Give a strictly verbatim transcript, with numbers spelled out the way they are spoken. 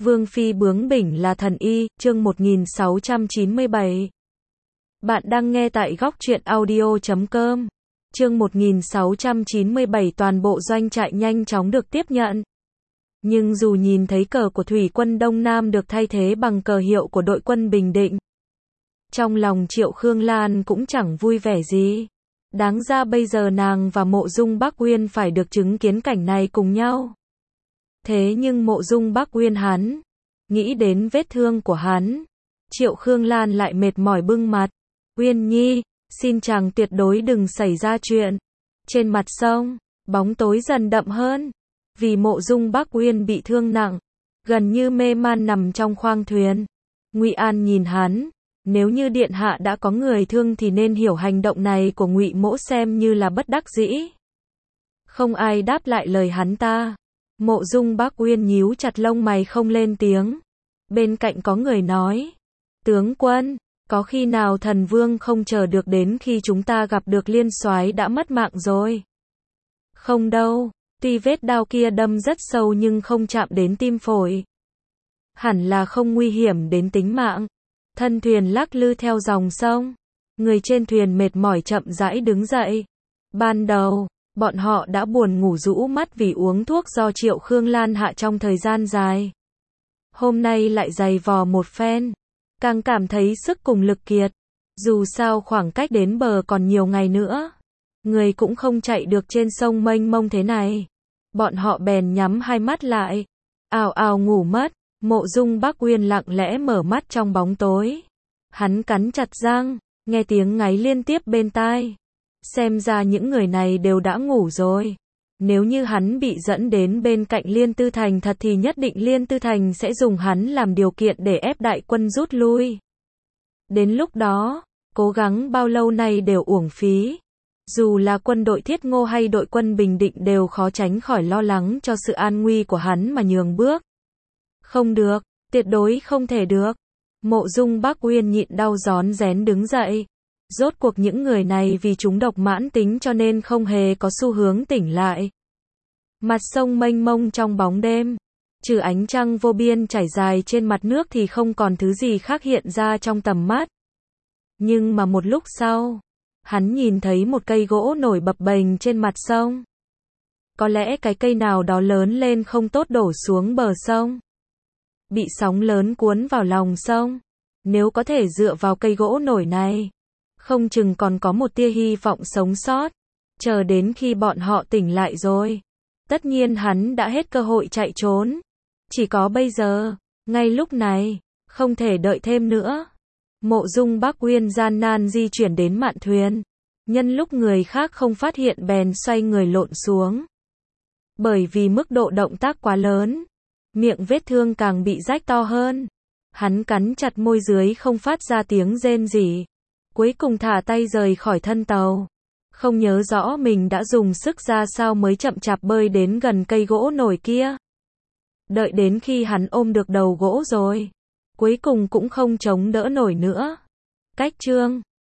Vương phi bướng bỉnh là thần y, chương một nghìn sáu trăm chín mươi bảy. Bạn đang nghe tại góc truyện audio chấm com. Chương một nghìn sáu trăm chín mươi bảy, toàn bộ doanh trại nhanh chóng được tiếp nhận. Nhưng dù nhìn thấy cờ của thủy quân Đông Nam được thay thế bằng cờ hiệu của đội quân Bình Định, trong lòng Triệu Khương Lan cũng chẳng vui vẻ gì. Đáng ra bây giờ nàng và Mộ Dung Bắc Uyên phải được chứng kiến cảnh này cùng nhau. Thế nhưng Mộ Dung Bắc Uyên hắn, nghĩ đến vết thương của hắn, Triệu Khương Lan lại mệt mỏi bưng mặt. Uyên Nhi, xin chàng tuyệt đối đừng xảy ra chuyện. Trên mặt sông, bóng tối dần đậm hơn. Vì Mộ Dung Bắc Uyên bị thương nặng, gần như mê man nằm trong khoang thuyền. Ngụy An nhìn hắn, nếu như điện hạ đã có người thương thì nên hiểu hành động này của Ngụy Mỗ xem như là bất đắc dĩ. Không ai đáp lại lời hắn ta. Mộ Dung Bắc Uyên nhíu chặt lông mày không lên tiếng. Bên cạnh có người nói, tướng quân, có khi nào thần vương không chờ được đến khi chúng ta gặp được liên soái đã mất mạng rồi? Không đâu, tuy vết đao kia đâm rất sâu nhưng không chạm đến tim phổi. Hẳn là không nguy hiểm đến tính mạng. Thân thuyền lắc lư theo dòng sông. Người trên thuyền mệt mỏi chậm rãi đứng dậy. Ban đầu, bọn họ đã buồn ngủ rũ mắt vì uống thuốc do Triệu Khương Lan hạ trong thời gian dài. Hôm nay lại giày vò một phen, càng cảm thấy sức cùng lực kiệt. Dù sao khoảng cách đến bờ còn nhiều ngày nữa, người cũng không chạy được trên sông mênh mông thế này. Bọn họ bèn nhắm hai mắt lại, ào ào ngủ mất. Mộ Dung Bắc Uyên lặng lẽ mở mắt trong bóng tối. Hắn cắn chặt răng, nghe tiếng ngáy liên tiếp bên tai. Xem ra những người này đều đã ngủ rồi. Nếu như hắn bị dẫn đến bên cạnh Liên Tư Thành thật thì nhất định Liên Tư Thành sẽ dùng hắn làm điều kiện để ép đại quân rút lui. Đến lúc đó, cố gắng bao lâu nay đều uổng phí. Dù là quân đội Thiết Ngô hay đội quân Bình Định đều khó tránh khỏi lo lắng cho sự an nguy của hắn mà nhường bước. Không được, tuyệt đối không thể được. Mộ Dung Bắc Uyên nhịn đau rón rén đứng dậy. Rốt cuộc những người này vì chúng độc mãn tính cho nên không hề có xu hướng tỉnh lại. Mặt sông mênh mông trong bóng đêm, trừ ánh trăng vô biên trải dài trên mặt nước thì không còn thứ gì khác hiện ra trong tầm mắt. Nhưng mà một lúc sau, hắn nhìn thấy một cây gỗ nổi bập bềnh trên mặt sông. Có lẽ cái cây nào đó lớn lên không tốt đổ xuống bờ sông, bị sóng lớn cuốn vào lòng sông. Nếu có thể dựa vào cây gỗ nổi này, không chừng còn có một tia hy vọng sống sót. Chờ đến khi bọn họ tỉnh lại rồi, tất nhiên hắn đã hết cơ hội chạy trốn. Chỉ có bây giờ, ngay lúc này, không thể đợi thêm nữa. Mộ Dung Bắc Uyên gian nan di chuyển đến mạn thuyền. Nhân lúc người khác không phát hiện bèn xoay người lộn xuống. Bởi vì mức độ động tác quá lớn, miệng vết thương càng bị rách to hơn. Hắn cắn chặt môi dưới không phát ra tiếng rên rỉ. Cuối cùng thả tay rời khỏi thân tàu. Không nhớ rõ mình đã dùng sức ra sao mới chậm chạp bơi đến gần cây gỗ nổi kia. Đợi đến khi hắn ôm được đầu gỗ rồi, cuối cùng cũng không chống đỡ nổi nữa. Cách chương